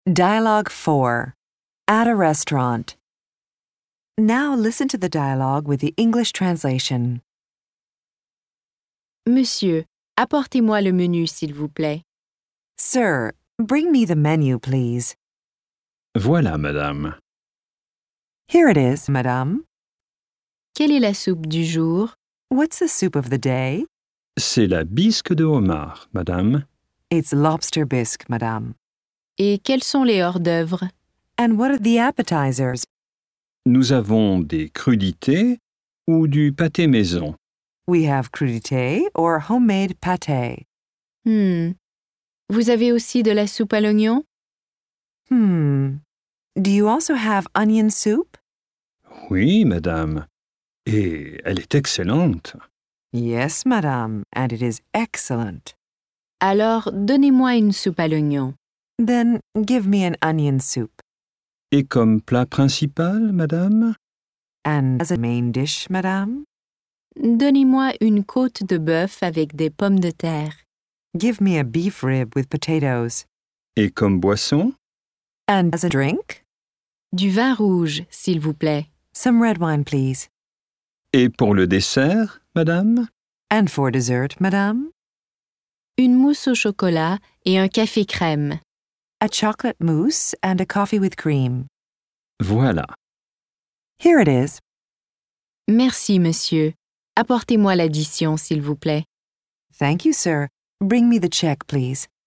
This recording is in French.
Dialogue 4. At a restaurant. Now listen to the dialogue with the English translation. Monsieur, apportez-moi le menu, s'il vous plaît. Sir, bring me the menu, please. Voilà, madame. Here it is, madame. Quelle est la soupe du jour? What's the soup of the day? C'est la bisque de homard, madame. It's lobster bisque, madame. Et quels sont les hors-d'œuvre? And what are the appetizers? Nous avons des crudités ou du pâté maison. We have crudité or homemade pâté. Vous avez aussi de la soupe à l'oignon? Do you also have onion soup? Oui, madame. Et elle est excellente. Yes, madame, and it is excellent. Alors, donnez-moi une soupe à l'oignon. Then give me an onion soup. Et comme plat principal, madame? And as a main dish, madame? Donnez-moi une côte de bœuf avec des pommes de terre. Give me a beef rib with potatoes. Et comme boisson? And as a drink? Du vin rouge, s'il vous plaît. Some red wine, please. Et pour le dessert, madame? And for dessert, madame? Une mousse au chocolat et un café crème. A chocolate mousse and a coffee with cream. Voilà. Here it is. Merci, monsieur. Apportez-moi l'addition, s'il vous plaît. Thank you, sir. Bring me the check, please.